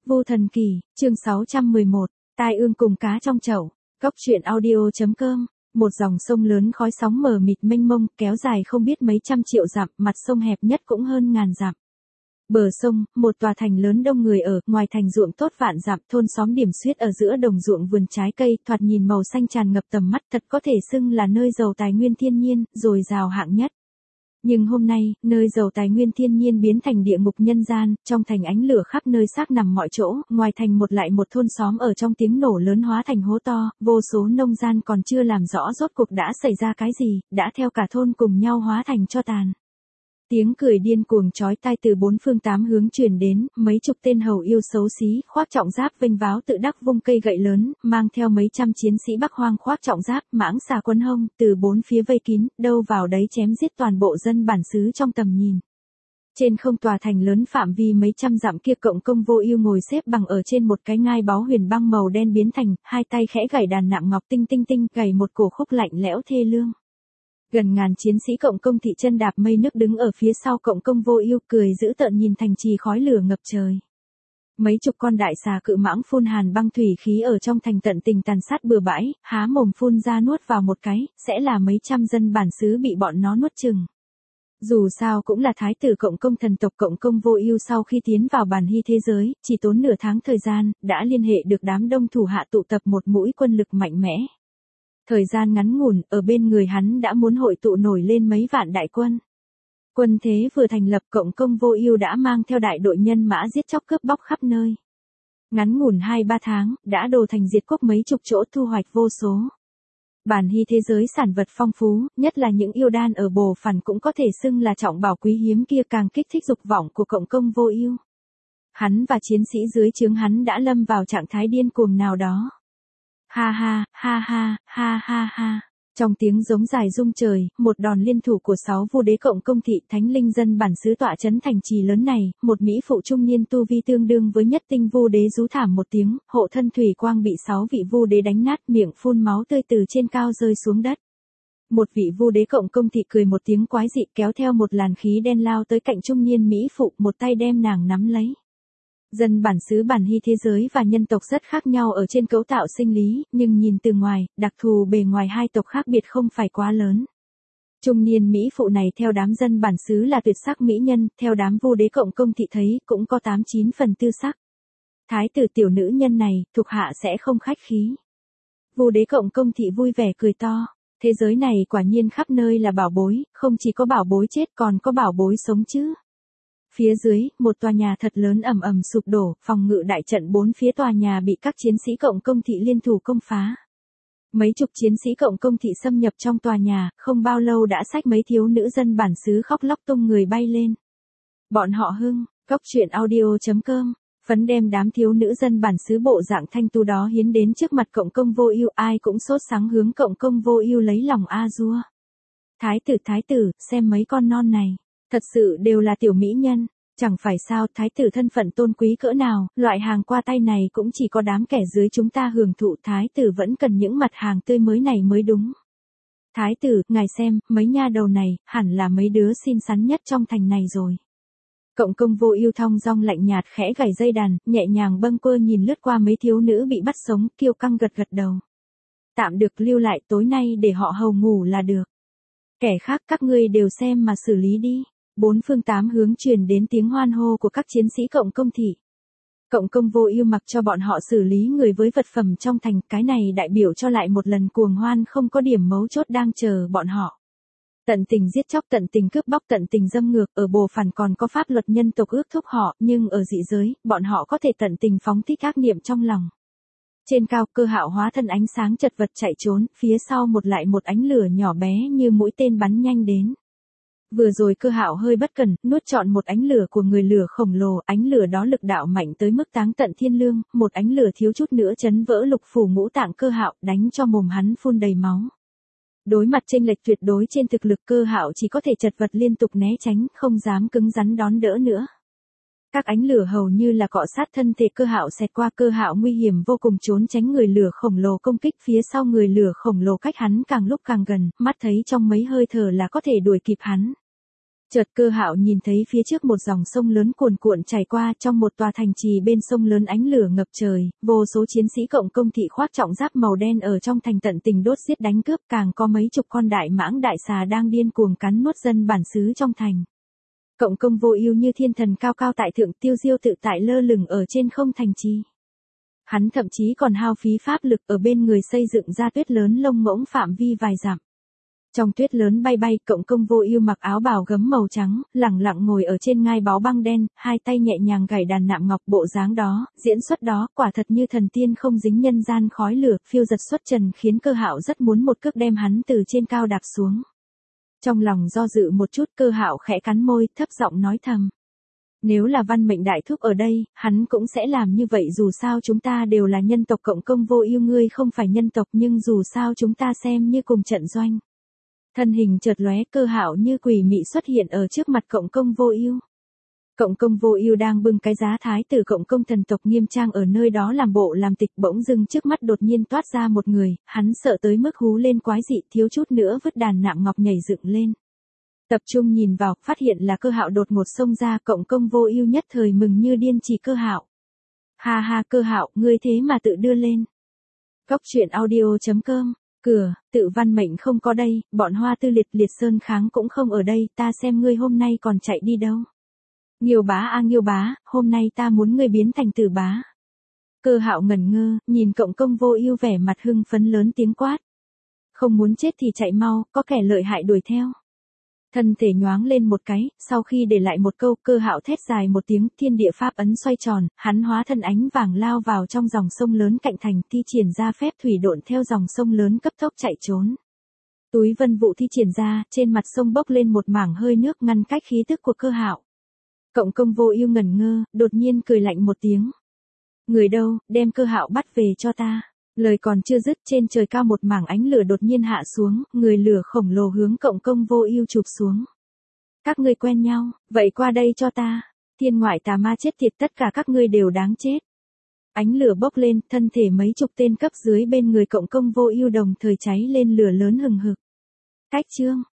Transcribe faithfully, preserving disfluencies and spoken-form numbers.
Vu Thần Kỳ, chương sáu trăm mười một, tai ương cùng cá trong chậu. Góc truyện audio.com. Một dòng sông lớn khói sóng mờ mịt mênh mông, kéo dài không biết mấy trăm triệu dặm, mặt sông hẹp nhất cũng hơn ngàn dặm. Bờ sông, một tòa thành lớn đông người ở, ngoài thành ruộng tốt vạn dặm, thôn xóm điểm xuyết ở giữa đồng ruộng vườn trái cây, thoạt nhìn màu xanh tràn ngập tầm mắt, thật có thể xưng là nơi giàu tài nguyên thiên nhiên, dồi dào hạng nhất. Nhưng hôm nay, nơi giàu tài nguyên thiên nhiên biến thành địa ngục nhân gian, trong thành ánh lửa khắp nơi xác nằm mọi chỗ, ngoài thành một lại một thôn xóm ở trong tiếng nổ lớn hóa thành hố to, vô số nông gian còn chưa làm rõ rốt cuộc đã xảy ra cái gì, đã theo cả thôn cùng nhau hóa thành tro tàn. Tiếng cười điên cuồng chói tai từ bốn phương tám hướng truyền đến, mấy chục tên hầu yêu xấu xí, khoác trọng giáp vênh váo tự đắc vung cây gậy lớn, mang theo mấy trăm chiến sĩ Bắc Hoang khoác trọng giáp, mãng xà quân hông, từ bốn phía vây kín, đâu vào đấy chém giết toàn bộ dân bản xứ trong tầm nhìn. Trên không tòa thành lớn phạm vi mấy trăm dặm kia cộng công vô ưu ngồi xếp bằng ở trên một cái ngai báu huyền băng màu đen biến thành, hai tay khẽ gảy đàn nạm ngọc tinh tinh tinh, gảy một cổ khúc lạnh lẽo thê lương. Gần ngàn chiến sĩ cộng công thị chân đạp mây nước đứng ở phía sau cộng công vô ưu, cười dữ tợn nhìn thành trì khói lửa ngập trời. Mấy chục con đại xà cự mãng phun hàn băng thủy khí ở trong thành tận tình tàn sát bừa bãi, há mồm phun ra nuốt vào một cái, sẽ là mấy trăm dân bản xứ bị bọn nó nuốt chừng. Dù sao cũng là thái tử cộng công thần tộc cộng công vô ưu, sau khi tiến vào bản hy thế giới, chỉ tốn nửa tháng thời gian, đã liên hệ được đám đông thủ hạ tụ tập một mũi quân lực mạnh mẽ. Thời gian ngắn ngủn, ở bên người hắn đã muốn hội tụ nổi lên mấy vạn đại quân. Quân thế vừa thành lập, cộng công vô ưu đã mang theo đại đội nhân mã giết chóc cướp bóc khắp nơi. Ngắn ngủn hai ba tháng, đã đồ thành diệt quốc mấy chục chỗ, thu hoạch vô số. Bản hy thế giới sản vật phong phú, nhất là những yêu đan ở bồ phản cũng có thể xưng là trọng bảo quý hiếm kia, càng kích thích dục vọng của cộng công vô ưu. Hắn và chiến sĩ dưới trướng hắn đã lâm vào trạng thái điên cuồng nào đó. Ha ha, ha ha, ha ha ha. Trong tiếng giống dài rung trời, một đòn liên thủ của sáu vu đế cộng công thị thánh linh dân bản xứ tọa chấn thành trì lớn này, một mỹ phụ trung niên tu vi tương đương với nhất tinh vu đế rú thảm một tiếng, hộ thân thủy quang bị sáu vị vu đế đánh nát, miệng phun máu tươi từ trên cao rơi xuống đất. Một vị vu đế cộng công thị cười một tiếng quái dị, kéo theo một làn khí đen lao tới cạnh trung niên mỹ phụ, một tay đem nàng nắm lấy. Dân bản xứ bản hy thế giới và nhân tộc rất khác nhau ở trên cấu tạo sinh lý, nhưng nhìn từ ngoài, đặc thù bề ngoài hai tộc khác biệt không phải quá lớn. Trung niên mỹ phụ này theo đám dân bản xứ là tuyệt sắc mỹ nhân, theo đám vu đế cộng công thị thấy cũng có tám chín phần tư sắc. Thái tử tiểu nữ nhân này, thuộc hạ sẽ không khách khí. Vu đế cộng công thị vui vẻ cười to. Thế giới này quả nhiên khắp nơi là bảo bối, không chỉ có bảo bối chết còn có bảo bối sống chứ. Phía dưới, một tòa nhà thật lớn ầm ầm sụp đổ, phòng ngự đại trận bốn phía tòa nhà bị các chiến sĩ cộng công thị liên thủ công phá. Mấy chục chiến sĩ cộng công thị xâm nhập trong tòa nhà, không bao lâu đã xách mấy thiếu nữ dân bản xứ khóc lóc tung người bay lên. Bọn họ hưng, góc truyện audio.com, phấn đem đám thiếu nữ dân bản xứ bộ dạng thanh tu đó hiến đến trước mặt cộng công vô ưu, ai cũng sốt sắng hướng cộng công vô ưu lấy lòng a dua. Thái tử thái tử, xem mấy con non này. Thật sự đều là tiểu mỹ nhân, chẳng phải sao, thái tử thân phận tôn quý cỡ nào, loại hàng qua tay này cũng chỉ có đám kẻ dưới chúng ta hưởng thụ, thái tử vẫn cần những mặt hàng tươi mới này mới đúng. Thái tử, ngài xem, mấy nha đầu này, hẳn là mấy đứa xinh xắn nhất trong thành này rồi. Cộng công vô ưu thong dong lạnh nhạt khẽ gảy dây đàn, nhẹ nhàng bâng quơ nhìn lướt qua mấy thiếu nữ bị bắt sống, kiêu căng gật gật đầu. Tạm được lưu lại, tối nay để họ hầu ngủ là được. Kẻ khác các ngươi đều xem mà xử lý đi. Bốn phương tám hướng truyền đến tiếng hoan hô của các chiến sĩ cộng công thị. Cộng công vô ưu mặc cho bọn họ xử lý người với vật phẩm trong thành, cái này đại biểu cho lại một lần cuồng hoan không có điểm mấu chốt đang chờ bọn họ. Tận tình giết chóc, tận tình cướp bóc, tận tình dâm ngược, ở bồ phản còn có pháp luật nhân tộc ước thúc họ, nhưng ở dị giới, bọn họ có thể tận tình phóng thích ác niệm trong lòng. Trên cao, Cơ Hạo hóa thân ánh sáng chật vật chạy trốn, phía sau một lại một ánh lửa nhỏ bé như mũi tên bắn nhanh đến. Vừa rồi Cơ Hạo hơi bất cẩn, nuốt trọn một ánh lửa của người lửa khổng lồ, ánh lửa đó lực đạo mạnh tới mức táng tận thiên lương, một ánh lửa thiếu chút nữa chấn vỡ lục phủ ngũ tạng Cơ Hạo, đánh cho mồm hắn phun đầy máu. Đối mặt chênh lệch tuyệt đối trên thực lực, Cơ Hạo chỉ có thể chật vật liên tục né tránh, không dám cứng rắn đón đỡ nữa. Các ánh lửa hầu như là cọ sát thân thể Cơ Hạo xẹt qua, Cơ Hạo nguy hiểm vô cùng trốn tránh người lửa khổng lồ công kích, phía sau người lửa khổng lồ cách hắn càng lúc càng gần, mắt thấy trong mấy hơi thở là có thể đuổi kịp hắn. Chợt Cơ Hạo nhìn thấy phía trước một dòng sông lớn cuồn cuộn chảy qua, trong một tòa thành trì bên sông lớn ánh lửa ngập trời, vô số chiến sĩ cộng công thị khoác trọng giáp màu đen ở trong thành tận tình đốt giết đánh cướp, càng có mấy chục con đại mãng đại xà đang điên cuồng cắn nuốt dân bản xứ trong thành. Cộng công Vô Ưu như thiên thần cao cao tại thượng, tiêu diêu tự tại lơ lửng ở trên không thành trì. Hắn thậm chí còn hao phí pháp lực ở bên người xây dựng ra tuyết lớn lông ngỗng phạm vi vài dặm. Trong tuyết lớn bay bay, Cộng công Vô Ưu mặc áo bào gấm màu trắng, lẳng lặng ngồi ở trên ngai báu băng đen, hai tay nhẹ nhàng gảy đàn nạm ngọc, bộ dáng đó, diễn xuất đó, quả thật như thần tiên không dính nhân gian khói lửa, phiêu giật xuất trần, khiến Cơ Hạo rất muốn một cước đem hắn từ trên cao đạp xuống. Trong lòng do dự một chút, Cơ Hạo khẽ cắn môi, thấp giọng nói thầm: nếu là Văn Mệnh đại thúc ở đây, hắn cũng sẽ làm như vậy, dù sao chúng ta đều là nhân tộc. Cộng công Vô Ưu, ngươi không phải nhân tộc, nhưng dù sao chúng ta xem như cùng trận doanh. Thân hình chợt lóe, Cơ Hạo như quỷ mị xuất hiện ở trước mặt Cộng công Vô Ưu. Cộng công Vô Ưu đang bưng cái giá thái tử cộng công thần tộc nghiêm trang ở nơi đó làm bộ làm tịch, bỗng dưng trước mắt đột nhiên toát ra một người, hắn sợ tới mức hú lên quái dị, thiếu chút nữa vứt đàn nạm ngọc nhảy dựng lên. Tập trung nhìn vào, phát hiện là Cơ Hạo đột ngột xông ra, Cộng công Vô Ưu nhất thời mừng như điên, chỉ Cơ Hạo. Ha ha, Cơ Hạo, ngươi thế mà tự đưa lên. Góc truyện audio chấm com. Cửa, tự Văn Mệnh không có đây, bọn Hoa Tư Liệt Liệt Sơn Kháng cũng không ở đây, ta xem ngươi hôm nay còn chạy đi đâu. Nghiêu bá a Nghiêu bá, hôm nay ta muốn ngươi biến thành Tử bá. Cơ Hạo ngẩn ngơ, nhìn Cộng công Vô Ưu vẻ mặt hưng phấn lớn tiếng quát. Không muốn chết thì chạy mau, có kẻ lợi hại đuổi theo. Thân thể nhoáng lên một cái, sau khi để lại một câu, Cơ Hạo thét dài một tiếng, thiên địa pháp ấn xoay tròn, hắn hóa thân ánh vàng lao vào trong dòng sông lớn cạnh thành, thi triển ra phép thủy độn theo dòng sông lớn cấp tốc chạy trốn. Túi vân vụ thi triển ra, trên mặt sông bốc lên một mảng hơi nước ngăn cách khí tức của Cơ Hạo. Cộng công Vô Ưu ngẩn ngơ, đột nhiên cười lạnh một tiếng. Người đâu, đem Cơ Hạo bắt về cho ta. Lời còn chưa dứt, trên trời cao một mảng ánh lửa đột nhiên hạ xuống, người lửa khổng lồ hướng Cộng công Vô Ưu chụp xuống. Các ngươi quen nhau, vậy qua đây cho ta. Thiên ngoại tà ma chết tiệt, tất cả các ngươi đều đáng chết. Ánh lửa bốc lên, thân thể mấy chục tên cấp dưới bên người Cộng công Vô Ưu đồng thời cháy lên lửa lớn hừng hực. Cách chương